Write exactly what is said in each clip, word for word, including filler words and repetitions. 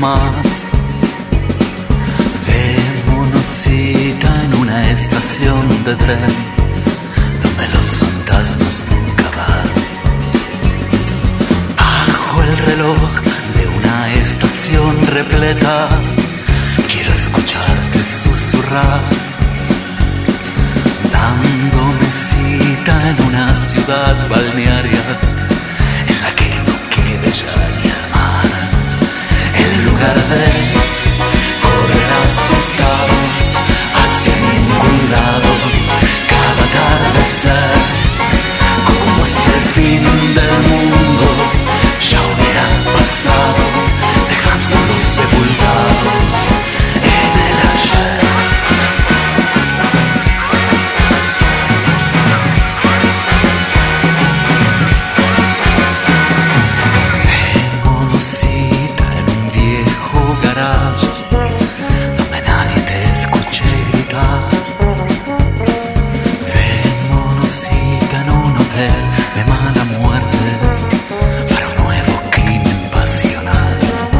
más. Démonos cita en una estación de tren donde los fantasmas nunca van. Bajo el reloj de una estación repleta, quiero escucharte susurrar, dándome cita en una ciudad balnearia en la que no quede ya ni el mar. En lugar de correr asustados hacia ningún lado, cada atardecer, como si el fin del mundo ya hubiera pasado, dejándonos sepultados en el ayer. Démonos cita en un viejo garage donde nadie te escuche gritar. Démonos cita en un hotel de mala muerte para un nuevo crimen pasional.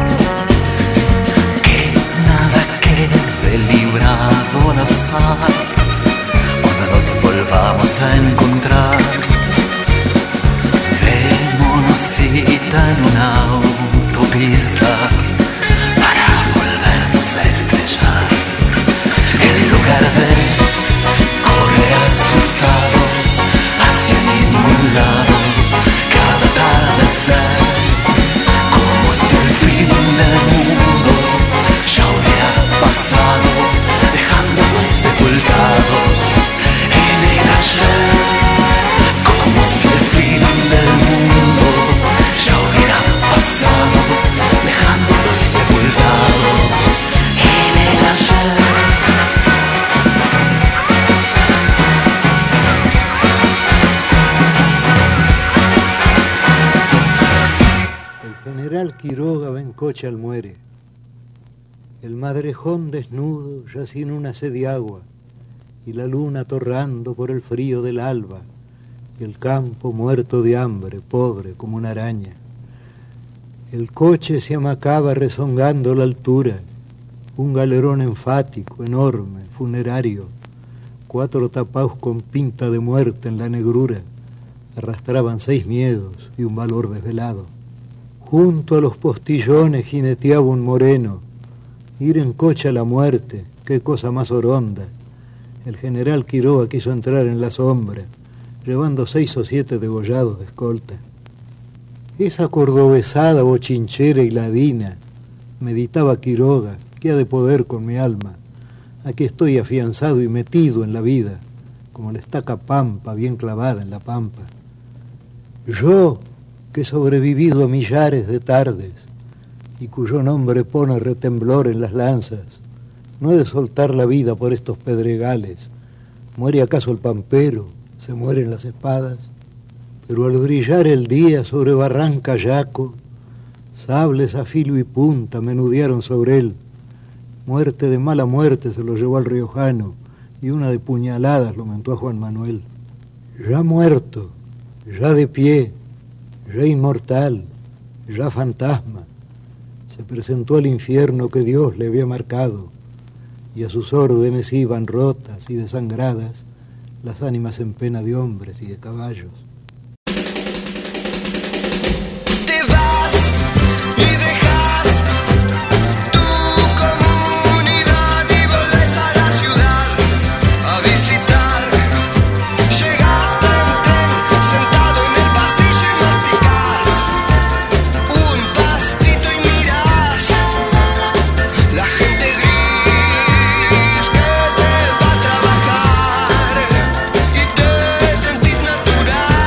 Que nada quede librado al azar cuando nos volvamos a encontrar. Démonos cita en una autopista para volvernos a estrellar. En lugar de correr asustados hacia ningún lado, cada atardecer, como si el fin del mundo ya hubiera pasado, dejándonos sepultados en el ayer. Como si el fin del mundo ya hubiera pasado, dejándonos sepultados en el ayer. El general Quiroga va en coche al muere. El madrejón desnudo yace en una sed de agua, y la luna torrando por el frío del alba, y el campo muerto de hambre, pobre como una araña. El coche se amacaba rezongando la altura, un galerón enfático, enorme, funerario, cuatro tapaos con pinta de muerte en la negrura, arrastraban seis miedos y un valor desvelado. Junto a los postillones jineteaba un moreno. Ir en coche a la muerte, qué cosa más oronda. El general Quiroga quiso entrar en la sombra, llevando seis o siete degollados de escolta. Esa cordobesada bochinchera y ladina, meditaba Quiroga, ¿qué ha de poder con mi alma? Aquí estoy afianzado y metido en la vida, como la estaca pampa bien clavada en la pampa. Yo, que he sobrevivido a millares de tardes, y cuyo nombre pone retemblor en las lanzas, no he de soltar la vida por estos pedregales. ¿Muere acaso el pampero? ¿Se mueren las espadas? Pero al brillar el día sobre Barranca Yaco, sables a filo y punta menudearon sobre él. Muerte de mala muerte se lo llevó al riojano, y una de puñaladas lo mentó a Juan Manuel. Ya muerto, ya de pie, ya inmortal, ya fantasma, se presentó al infierno que Dios le había marcado, y a sus órdenes iban rotas y desangradas las ánimas en pena de hombres y de caballos. Natural.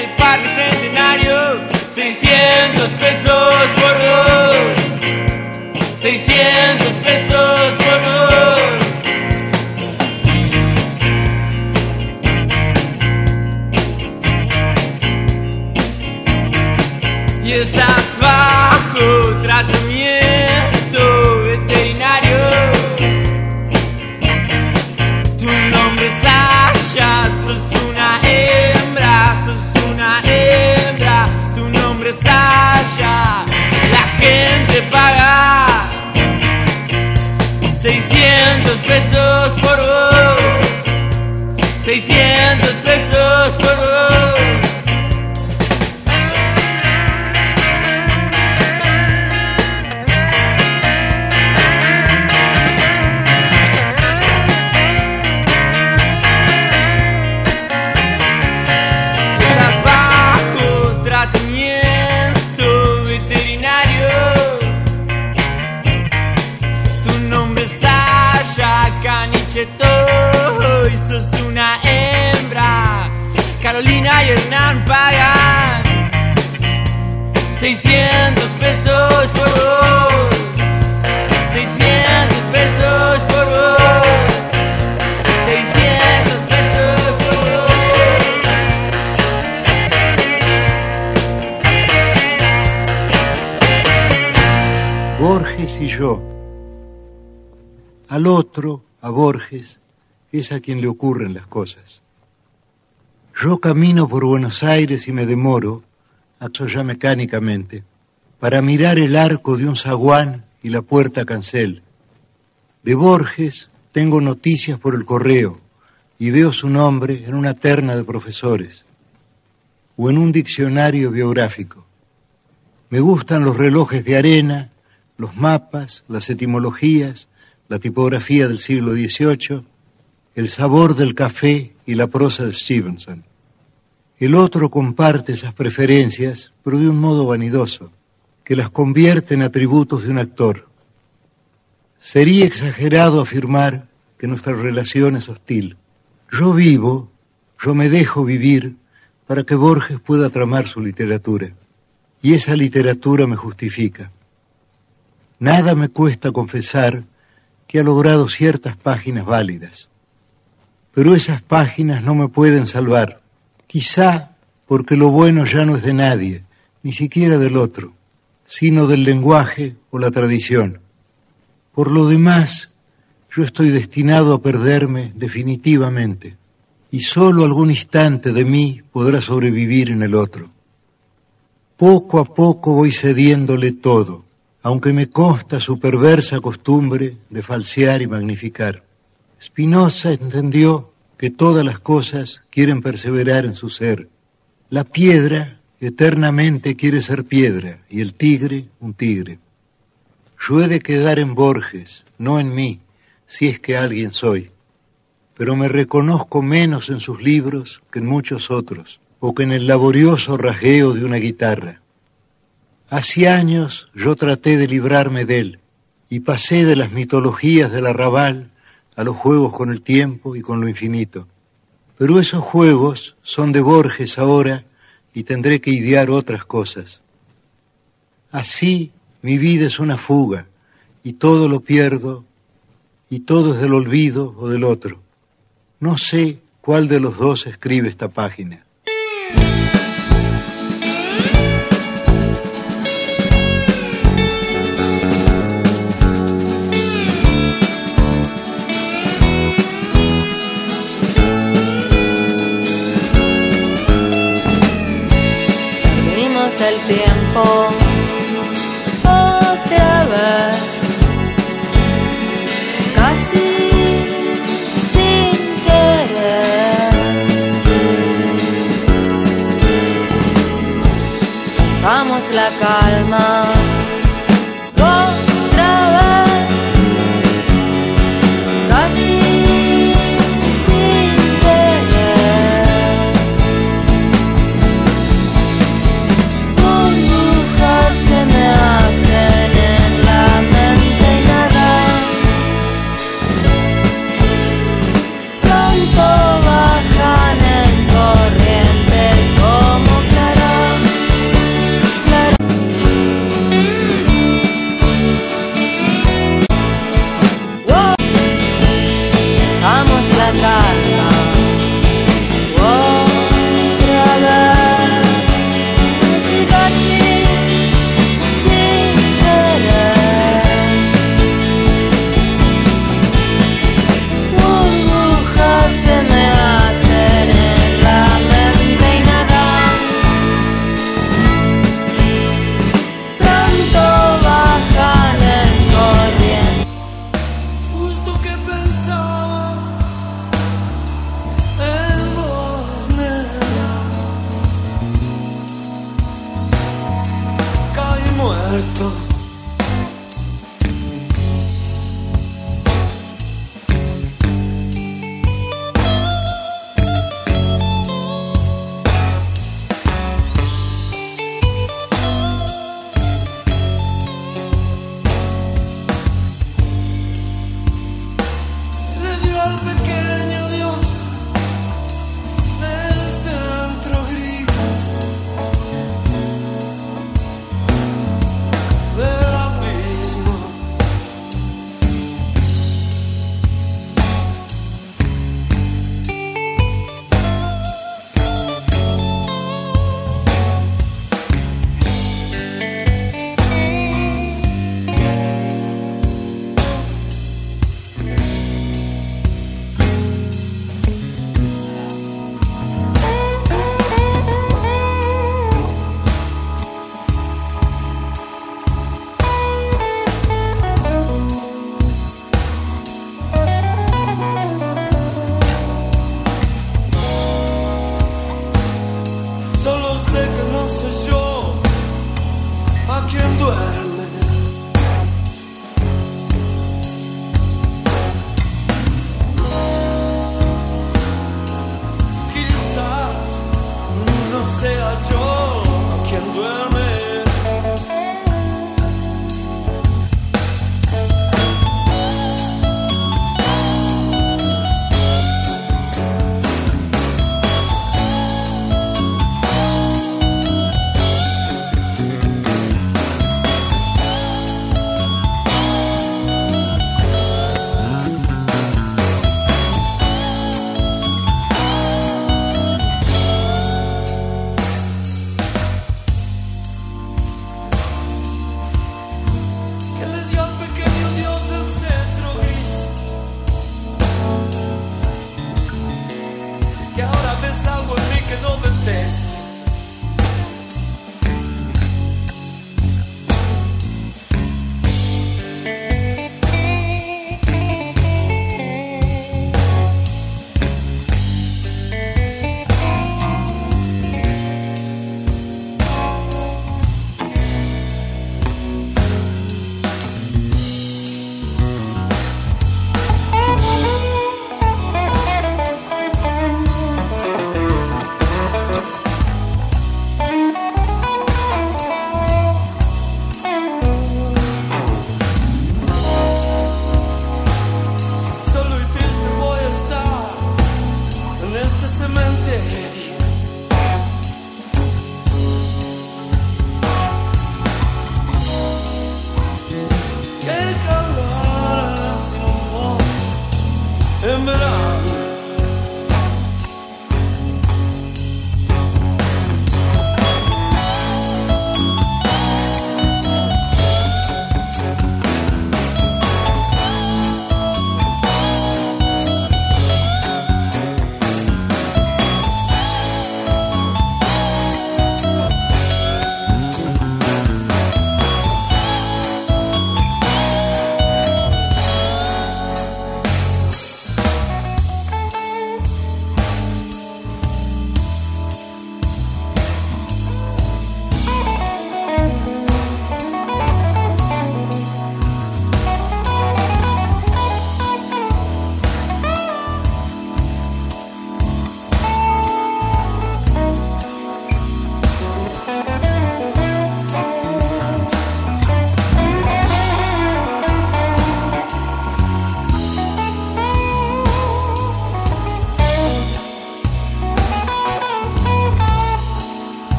el Parque Centenario, seiscientos pesos por dos, seiscientos pesos por dos. Y estás bajo tratamiento veterinario. Tu nombre es Sasha, sos una hembra, sos una hembra. Tu nombre es Sasha, la gente paga seiscientos pesos por vos, seiscientos pesos por vos. Y sos una hembra. Carolina y Hernán pagan seiscientos pesos por vos, seiscientos pesos por vos, seiscientos pesos por vos. Borges y yo. Al otro, a Borges, es a quien le ocurren las cosas. Yo camino por Buenos Aires y me demoro, acto ya mecánicamente, para mirar el arco de un zaguán y la puerta cancel. De Borges tengo noticias por el correo y veo su nombre en una terna de profesores o en un diccionario biográfico. Me gustan los relojes de arena, los mapas, las etimologías, la tipografía del siglo dieciocho, el sabor del café y la prosa de Stevenson. El otro comparte esas preferencias, pero de un modo vanidoso, que las convierte en atributos de un actor. Sería exagerado afirmar que nuestra relación es hostil. Yo vivo, yo me dejo vivir para que Borges pueda tramar su literatura, y esa literatura me justifica. Nada me cuesta confesar que ha logrado ciertas páginas válidas. Pero esas páginas no me pueden salvar, quizá porque lo bueno ya no es de nadie, ni siquiera del otro, sino del lenguaje o la tradición. Por lo demás, yo estoy destinado a perderme definitivamente, y solo algún instante de mí podrá sobrevivir en el otro. Poco a poco voy cediéndole todo, aunque me consta su perversa costumbre de falsear y magnificar. Spinoza entendió que todas las cosas quieren perseverar en su ser. La piedra eternamente quiere ser piedra y el tigre un tigre. Yo he de quedar en Borges, no en mí, si es que alguien soy. Pero me reconozco menos en sus libros que en muchos otros, o que en el laborioso rasgueo de una guitarra. Hace años yo traté de librarme de él, y pasé de las mitologías del arrabal a los juegos con el tiempo y con lo infinito. Pero esos juegos son de Borges ahora y tendré que idear otras cosas. Así mi vida es una fuga y todo lo pierdo y todo es del olvido o del otro. No sé cuál de los dos escribe esta página. El tiempo otra vez, casi sin querer. Vamos la calma otra vez, casi sin querer. Burbujas se me hacen en la mente nadar, pronto bajan en corrientes como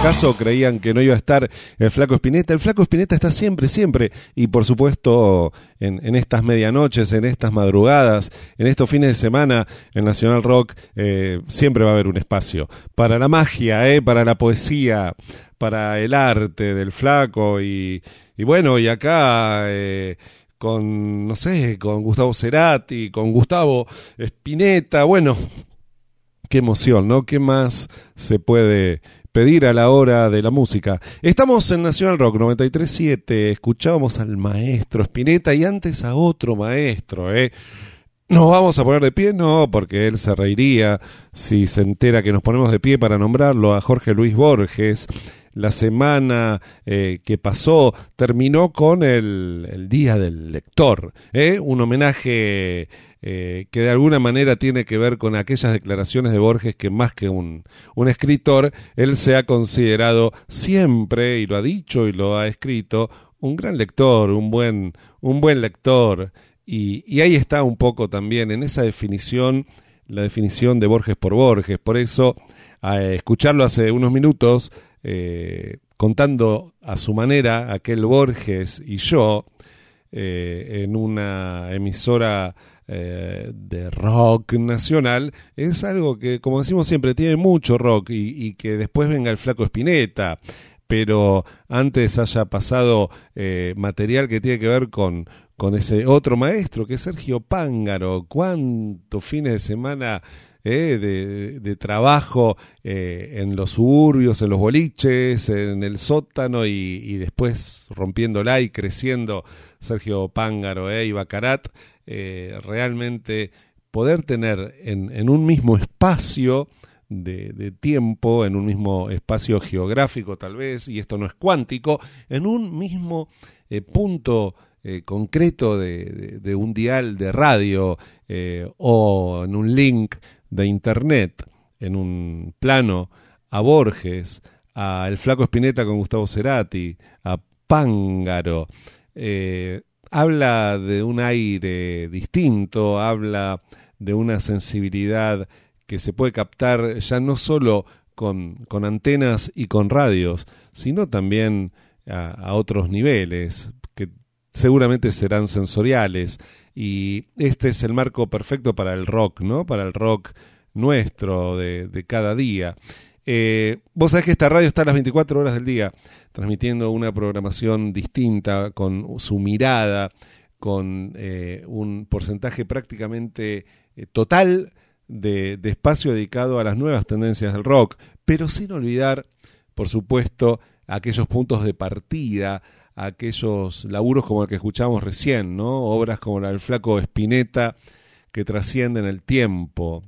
acaso creían que no iba a estar el Flaco Spinetta. El Flaco Spinetta está siempre, siempre. Y por supuesto, en, en estas medianoches, en estas madrugadas, en estos fines de semana, en Nacional Rock, eh, siempre va a haber un espacio para la magia, eh, para la poesía, para el arte del Flaco. Y, y bueno, y acá... Eh, con, no sé, con Gustavo Cerati, con Gustavo Spinetta, bueno, qué emoción, ¿no? ¿Qué más se puede pedir a la hora de la música? Estamos en Nacional Rock noventa y tres punto siete, escuchábamos al maestro Spinetta y antes a otro maestro, ¿eh? ¿Nos vamos a poner de pie? No, porque él se reiría si se entera que nos ponemos de pie para nombrarlo, a Jorge Luis Borges. La semana eh, que pasó terminó con el, el Día del Lector, ¿eh? Un homenaje eh, que de alguna manera tiene que ver con aquellas declaraciones de Borges que más que un, un escritor, él se ha considerado siempre, y lo ha dicho y lo ha escrito, un gran lector, un buen, un buen lector. Y, y ahí está un poco también en esa definición, la definición de Borges por Borges. Por eso, a escucharlo hace unos minutos, Eh, contando a su manera aquel Borges y yo eh, en una emisora eh, de rock nacional, es algo que, como decimos siempre, tiene mucho rock y, y que después venga el Flaco Spinetta, pero antes haya pasado eh, material que tiene que ver con, con ese otro maestro que es Sergio Pángaro. Cuántos fines de semana Eh, de, de trabajo eh, en los suburbios, en los boliches, en el sótano y, y después rompiéndola y creciendo Sergio Pángaro eh, y Bacarat. Eh, realmente poder tener en, en un mismo espacio de, de tiempo, en un mismo espacio geográfico tal vez, y esto no es cuántico, en un mismo eh, punto eh, concreto de, de, de un dial de radio eh, o en un link de internet, en un plano, a Borges, a el Flaco Spinetta con Gustavo Cerati, a Pángaro, eh, habla de un aire distinto, habla de una sensibilidad que se puede captar ya no solo con, con antenas y con radios, sino también a, a otros niveles, que seguramente serán sensoriales. Y este es el marco perfecto para el rock, ¿no? Para el rock nuestro de, de cada día. Eh, vos sabés que esta radio está a las veinticuatro horas del día, transmitiendo una programación distinta, con su mirada, con eh, un porcentaje prácticamente eh, total de, de espacio dedicado a las nuevas tendencias del rock, pero sin olvidar, por supuesto, aquellos puntos de partida, aquellos laburos como el que escuchamos recién, ¿no? Obras como la del Flaco Spinetta que trascienden el tiempo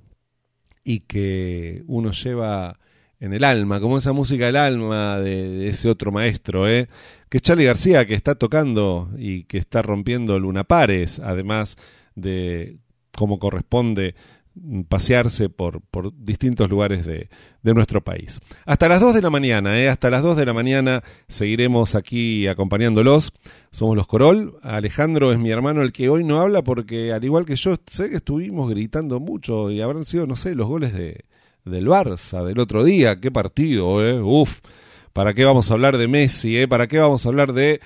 y que uno lleva en el alma, como esa música del alma de, de ese otro maestro, ¿eh? Que es Charly García, que está tocando y que está rompiendo lunapares, además de, como corresponde, pasearse por, por distintos lugares de, de nuestro país. Hasta las dos de la mañana, ¿eh? Hasta las dos de la mañana seguiremos aquí acompañándolos. Somos los Corol. Alejandro es mi hermano, el que hoy no habla porque, al igual que yo, sé que estuvimos gritando mucho y habrán sido, no sé, los goles de, del Barça del otro día. Qué partido, ¿eh? Uf. ¿Para qué vamos a hablar de Messi, eh? ¿Para qué vamos a hablar de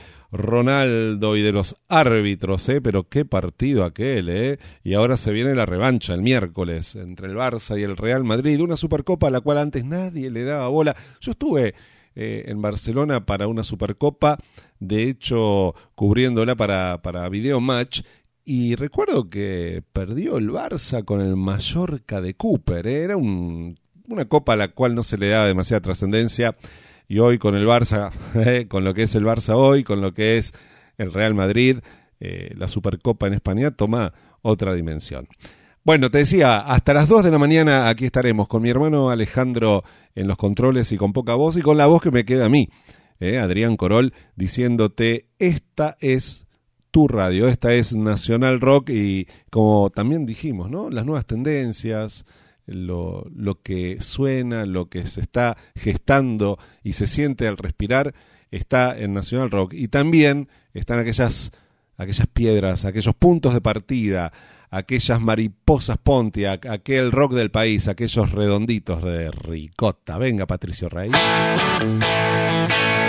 Ronaldo y de los árbitros, eh? Pero qué partido aquel, eh. Y ahora se viene la revancha el miércoles entre el Barça y el Real Madrid, una Supercopa a la cual antes nadie le daba bola. Yo estuve eh, en Barcelona para una Supercopa, de hecho cubriéndola para, para Video Match, y recuerdo que perdió el Barça con el Mallorca de Cooper, eh. Era un, una copa a la cual no se le daba demasiada trascendencia. Y hoy con el Barça, eh, con lo que es el Barça hoy, con lo que es el Real Madrid, eh, la Supercopa en España toma otra dimensión. Bueno, te decía, hasta las dos de la mañana aquí estaremos con mi hermano Alejandro en los controles y con poca voz y con la voz que me queda a mí, eh, Adrián Corol, diciéndote, esta es tu radio, esta es Nacional Rock y como también dijimos, ¿no? Las nuevas tendencias, Lo, lo que suena, lo que se está gestando y se siente al respirar, está en Nacional Rock. Y también están aquellas, aquellas piedras, aquellos puntos de partida, aquellas mariposas Pontiac, aquel rock del país, aquellos redonditos de ricota. Venga, Patricio Rey.